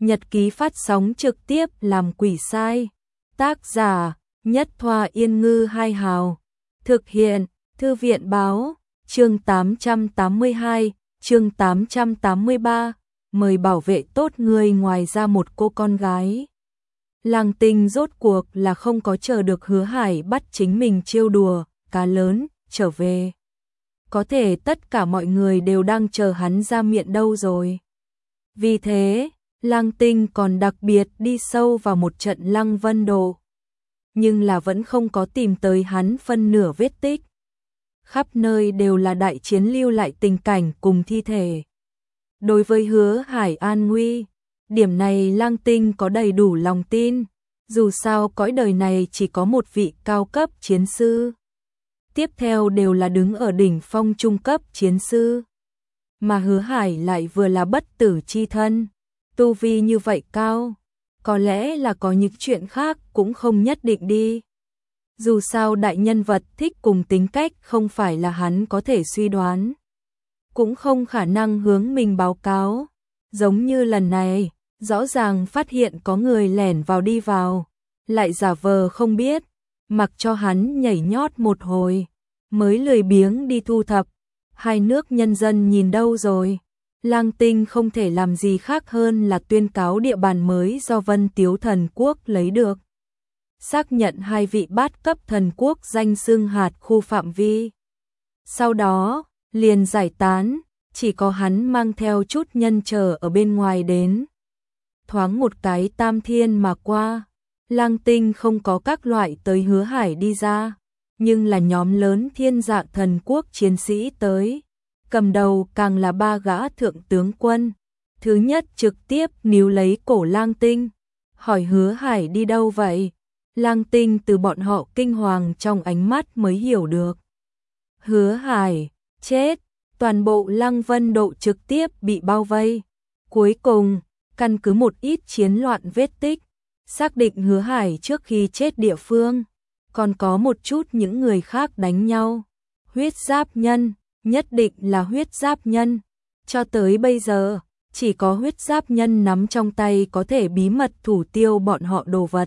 Nhật ký phát sóng trực tiếp làm quỷ sai. Tác giả Nhất Thoa Yên Ngư Hai Hào. Thực hiện Thư viện Báo. Chương 882, chương 883. Mời bảo vệ tốt người ngoài ra một cô con gái. Lăng Tinh rốt cuộc là không có chờ được Hứa Hải bắt chính mình trêu đùa cá lớn trở về. Có thể tất cả mọi người đều đang chờ hắn ra miệng đâu rồi. Vì thế, Lăng Tinh còn đặc biệt đi sâu vào một trận Lăng Vân Độ. Nhưng là vẫn không có tìm tới hắn phân nửa vết tích. Khắp nơi đều là đại chiến lưu lại tình cảnh cùng thi thể. Đối với Hứa Hải an nguy, điểm này Lăng Tinh có đầy đủ lòng tin. Dù sao cõi đời này chỉ có một vị cao cấp chiến sư. Tiếp theo đều là đứng ở đỉnh phong trung cấp chiến sư. Mà Hứa Hải lại vừa là bất tử chi thân. Tu vi như vậy cao, có lẽ là có những chuyện khác cũng không nhất định đi. Dù sao đại nhân vật thích cùng tính cách không phải là hắn có thể suy đoán. Cũng không khả năng hướng mình báo cáo. Giống như lần này, rõ ràng phát hiện có người lẻn vào đi vào, lại giả vờ không biết, mặc cho hắn nhảy nhót một hồi, mới lười biếng đi thu thập. Hai nước nhân dân nhìn đâu rồi? Lăng Tinh không thể làm gì khác hơn là tuyên cáo địa bàn mới do Vân Tiếu Thần Quốc lấy được. Xác nhận hai vị bát cấp thần quốc danh xưng hạt khu phạm vi. Sau đó, liền giải tán, chỉ có hắn mang theo chút nhân chờ ở bên ngoài đến. Thoáng một cái tam thiên mà qua, Lăng Tinh không có các loại tới Hứa Hải đi ra, nhưng là nhóm lớn Thiên Dạ Thần Quốc chiến sĩ tới. Cầm đầu càng là ba gã thượng tướng quân. Thứ nhất trực tiếp níu lấy cổ Lăng Tinh, hỏi Hứa Hải đi đâu vậy? Lăng Tinh từ bọn họ kinh hoàng trong ánh mắt mới hiểu được. Hứa Hải, chết, toàn bộ Lăng Vân Độ trực tiếp bị bao vây. Cuối cùng, căn cứ một ít chiến loạn vết tích, xác định Hứa Hải trước khi chết địa phương, còn có một chút những người khác đánh nhau. Huyết giáp nhân, nhất định là huyết giáp nhân. Cho tới bây giờ, chỉ có huyết giáp nhân nắm trong tay có thể bí mật thủ tiêu bọn họ đồ vật.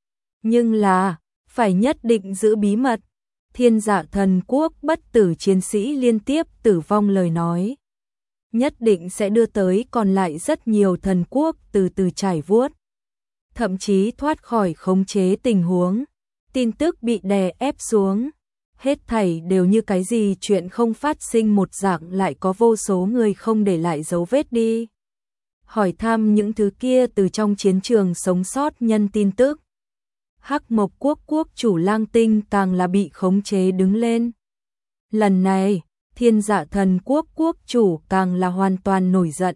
Nhưng là, phải nhất định giữ bí mật. Thiên Dạ Thần Quốc bất tử chiến sĩ liên tiếp tử vong lời nói. Nhất định sẽ đưa tới còn lại rất nhiều thần quốc từ từ trải vuốt. Thậm chí thoát khỏi khống chế tình huống. Tin tức bị đè ép xuống. Hết thảy đều như cái gì chuyện không phát sinh một dạng, lại có vô số người không để lại dấu vết đi. Hỏi thăm những thứ kia từ trong chiến trường sống sót nhân tin tức. Hắc Mộc Quốc quốc chủ Lăng Tinh càng là bị khống chế đứng lên. Lần này, Thiên Dạ Thần Quốc quốc chủ càng là hoàn toàn nổi giận.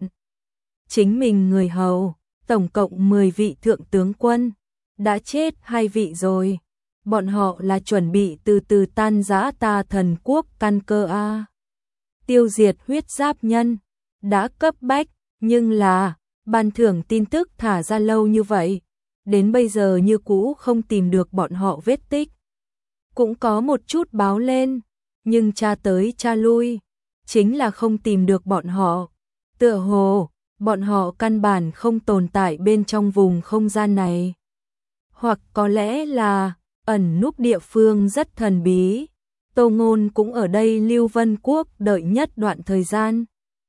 Chính mình người hầu, tổng cộng 10 vị thượng tướng quân, đã chết 2 vị rồi. Bọn họ là chuẩn bị từ từ tan rã ta thần quốc căn cơ a. Tiêu diệt huyết giáp nhân, đã cấp bách, nhưng là, ban thưởng tin tức thả ra lâu như vậy, đến bây giờ như cũ không tìm được bọn họ vết tích. Cũng có một chút báo lên, nhưng tra tới tra lui, chính là không tìm được bọn họ. Tựa hồ, bọn họ căn bản không tồn tại bên trong vùng không gian này. Hoặc có lẽ là ẩn núp địa phương rất thần bí. Tô Ngôn cũng ở đây Lưu Vân Quốc đợi nhất đoạn thời gian.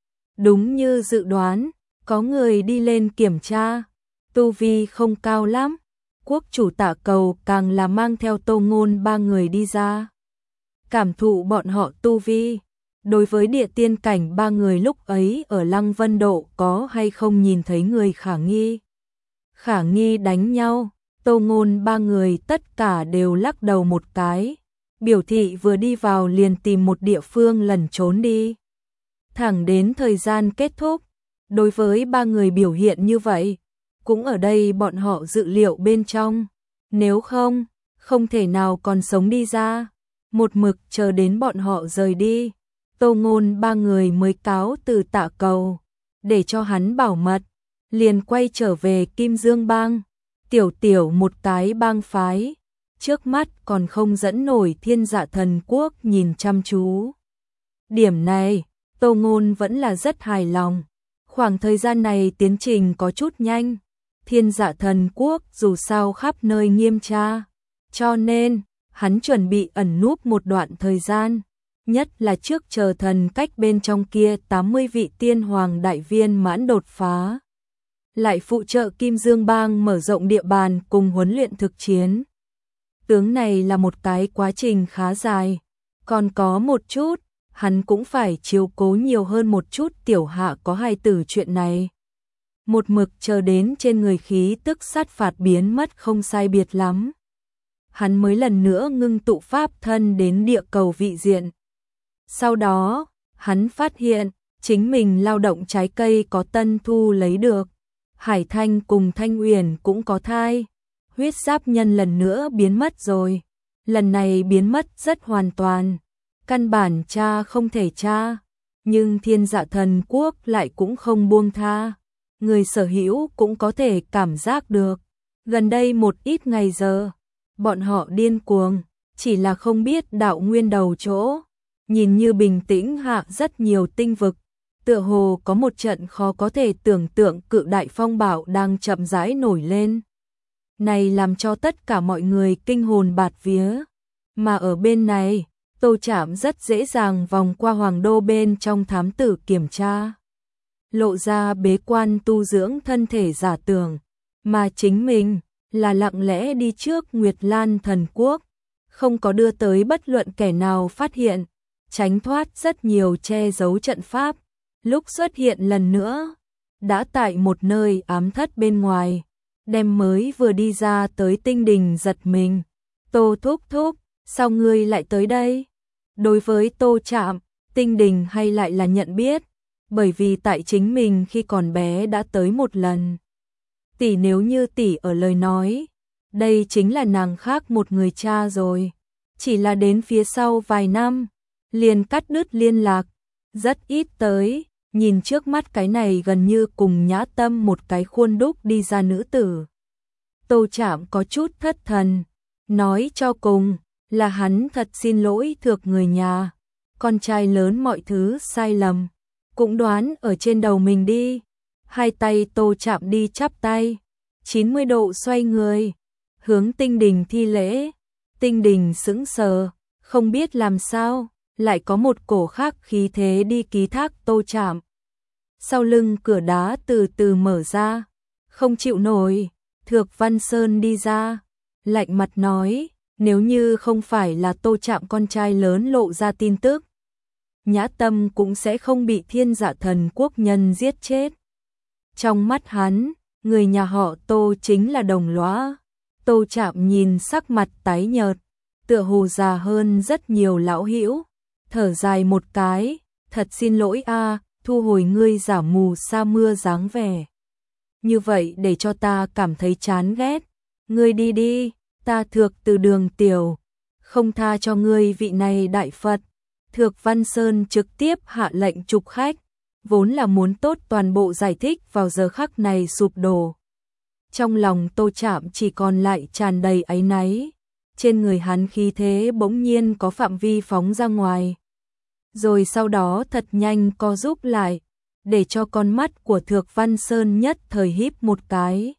Đúng như dự đoán, có người đi lên kiểm tra, tu vi không cao lắm. Quốc chủ Tạ Cầu càng là mang theo Tô Ngôn 3 người đi ra. Cảm thụ bọn họ tu vi, đối với địa tiên cảnh 3 người lúc ấy ở Lăng Vân Độ có hay không nhìn thấy người khả nghi. Khả nghi đánh nhau. Tô Ngôn 3 người tất cả đều lắc đầu một cái, biểu thị vừa đi vào liền tìm một địa phương lẩn trốn đi. Thẳng đến thời gian kết thúc, đối với 3 người biểu hiện như vậy, cũng ở đây bọn họ dự liệu bên trong. Nếu không, không thể nào còn sống đi ra. Một mực chờ đến bọn họ rời đi, Tô Ngôn 3 người mới cáo từ Tạ Cầu, để cho hắn bảo mật, liền quay trở về Kim Dương Bang. Tiểu một cái bang phái, trước mắt còn không dẫn nổi Thiên Dạ Thần Quốc nhìn chăm chú. Điểm này, Tô Ngôn vẫn là rất hài lòng. Khoảng thời gian này tiến trình có chút nhanh, Thiên Dạ Thần Quốc dù sao khắp nơi nghiêm tra, cho nên hắn chuẩn bị ẩn núp một đoạn thời gian, nhất là trước chờ thần cách bên trong kia 80 vị tiên hoàng đại viên mãn đột phá. Lại phụ trợ Kim Dương Bang mở rộng địa bàn cùng huấn luyện thực chiến. Tướng này là một cái quá trình khá dài, còn có một chút, hắn cũng phải chiếu cố nhiều hơn một chút tiểu hạ có hài tử chuyện này. Một mực chờ đến trên người khí tức sát phạt biến mất không sai biệt lắm. Hắn mới lần nữa ngưng tụ pháp thân đến địa cầu vị diện. Sau đó, hắn phát hiện, chính mình lao động trái cây có tân thu lấy được. Hải Thanh cùng Thanh Uyển cũng có thai. Huyết giáp nhân lần nữa biến mất rồi. Lần này biến mất rất hoàn toàn. Căn bản cha không thể cha. Nhưng Thiên Dạ Thần Quốc lại cũng không buông tha. Người sở hữu cũng có thể cảm giác được. Gần đây một ít ngày giờ, bọn họ điên cuồng, chỉ là không biết đạo nguyên đầu chỗ. Nhìn như bình tĩnh hạ rất nhiều tinh vực, tựa hồ có một trận khó có thể tưởng tượng cự đại phong bạo đang chậm rãi nổi lên. Này làm cho tất cả mọi người kinh hồn bạt vía. Mà ở bên này, Tô Trạm rất dễ dàng vòng qua hoàng đô bên trong thám tử kiểm tra. Lộ ra bế quan tu dưỡng thân thể giả tưởng, mà chính mình là lặng lẽ đi trước Nguyệt Lan Thần Quốc, không có đưa tới bất luận kẻ nào phát hiện, tránh thoát rất nhiều che giấu trận pháp. Lúc xuất hiện lần nữa, đã tại một nơi ám thất bên ngoài, đem mới vừa đi ra tới Tinh Đình giật mình. Tô thúc thúc, sao ngươi lại tới đây? Đối với Tô Trạm, Tinh Đình hay lại là nhận biết, bởi vì tại chính mình khi còn bé đã tới một lần. Tỷ nếu như tỷ ở lời nói, đây chính là nàng khác một người cha rồi. Chỉ là đến phía sau vài năm, liền cắt đứt liên lạc, rất ít tới, nhìn trước mắt cái này gần như cùng Nhã Tâm một cái khuôn đúc đi ra nữ tử. Tô Trạm có chút thất thần, nói cho cùng, là hắn thật xin lỗi thược người nhà, con trai lớn mọi thứ sai lầm, cũng đoán ở trên đầu mình đi. Hai tay Tô Trạm đi chắp tay, 90 độ xoay người, hướng Tinh Đình thi lễ. Tinh Đình sững sờ, không biết làm sao, lại có một cổ khác khí thế đi ký thác Tô Trạm. Sau lưng cửa đá từ từ mở ra, không chịu nổi, Thược Văn Sơn đi ra, lạnh mặt nói, nếu như không phải là Tô Trạm con trai lớn lộ ra tin tức, Nhã Tâm cũng sẽ không bị Thiên Dạ Thần Quốc nhân giết chết. Trong mắt hắn, người nhà họ Tô chính là đồng lõa. Tô Trạm nhìn sắc mặt tái nhợt, tựa hồ già hơn rất nhiều lão hữu, thở dài một cái, thật xin lỗi a, thu hồi ngươi giả mù sa mưa dáng vẻ. Như vậy để cho ta cảm thấy chán ghét, ngươi đi đi, ta Thược từ Đường tiểu, không tha cho ngươi vị này đại Phật. Thược Văn Sơn trực tiếp hạ lệnh trục khách, vốn là muốn tốt toàn bộ giải thích vào giờ khắc này sụp đổ. Trong lòng Tô Trạm chỉ còn lại tràn đầy áy náy, trên người hắn khí thế bỗng nhiên có phạm vi phóng ra ngoài. Rồi sau đó thật nhanh co rúm lại, để cho con mắt của Thược Văn Sơn nhất thời híp một cái.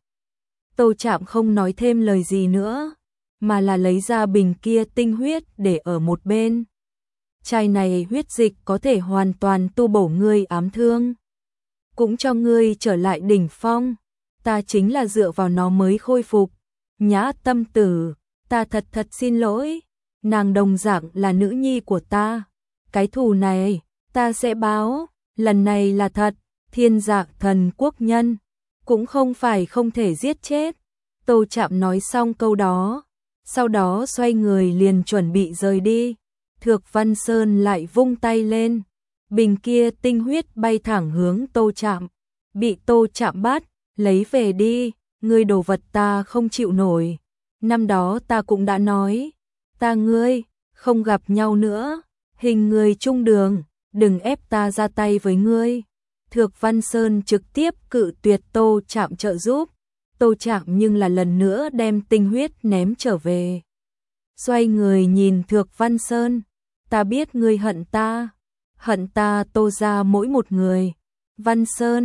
Tô Trạm không nói thêm lời gì nữa, mà là lấy ra bình kia tinh huyết để ở một bên. Chai này huyết dịch có thể hoàn toàn tu bổ ngươi ám thương, cũng cho ngươi trở lại đỉnh phong. Ta chính là dựa vào nó mới khôi phục. Nhã Tâm tử, ta thật xin lỗi, nàng đồng dạng là nữ nhi của ta. Cái thù này, ta sẽ báo, lần này là thật, Thiên Dạ Thần Quốc nhân, cũng không phải không thể giết chết. Tô Trạm nói xong câu đó, sau đó xoay người liền chuẩn bị rời đi. Thược Văn Sơn lại vung tay lên, bình kia tinh huyết bay thẳng hướng Tô Trạm, bị Tô Trạm bắt, lấy về đi, ngươi đồ vật ta không chịu nổi. Năm đó ta cũng đã nói, ta ngươi, không gặp nhau nữa, hình người chung đường, đừng ép ta ra tay với ngươi. Thược Văn Sơn trực tiếp cự tuyệt Tô Trạm trợ giúp. Tô Trạm nhưng là lần nữa đem tinh huyết ném trở về. Xoay người nhìn Thược Văn Sơn, ta biết ngươi hận ta Tô ra mỗi một người. Văn Sơn,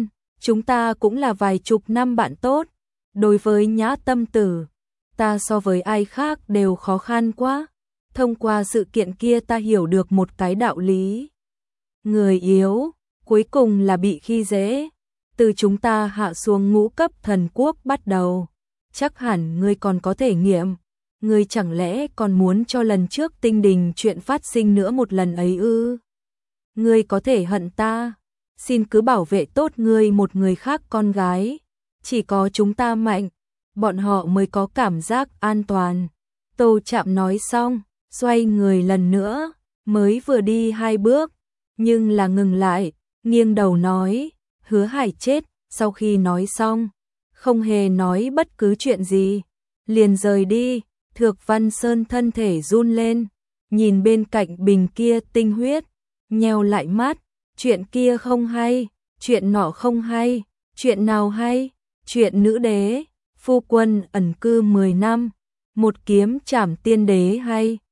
chúng ta cũng là vài chục năm bạn tốt, đối với Nhã Tâm Tử, ta so với ai khác đều khó khăn quá. Thông qua sự kiện kia ta hiểu được một cái đạo lý. Người yếu, cuối cùng là bị khi dễ. Từ chúng ta hạ xuống ngũ cấp thần quốc bắt đầu. Chắc hẳn ngươi còn có thể nghiệm. Ngươi chẳng lẽ còn muốn cho lần trước Tinh Đình chuyện phát sinh nữa một lần ấy ư? Ngươi có thể hận ta. Xin cứ bảo vệ tốt ngươi một người khác con gái. Chỉ có chúng ta mạnh, bọn họ mới có cảm giác an toàn. Tô Trạm nói xong, xoay người lần nữa, mới vừa đi 2 bước, nhưng là ngừng lại, nghiêng đầu nói, Hứa Hải chết. Sau khi nói xong, không hề nói bất cứ chuyện gì, liền rời đi. Thược Văn Sơn thân thể run lên, nhìn bên cạnh bình kia tinh huyết, nheo lại mắt, chuyện kia không hay, chuyện nọ không hay, chuyện nào hay, chuyện nữ đế, phu quân ẩn cư 10 năm, một kiếm trảm tiên đế hay.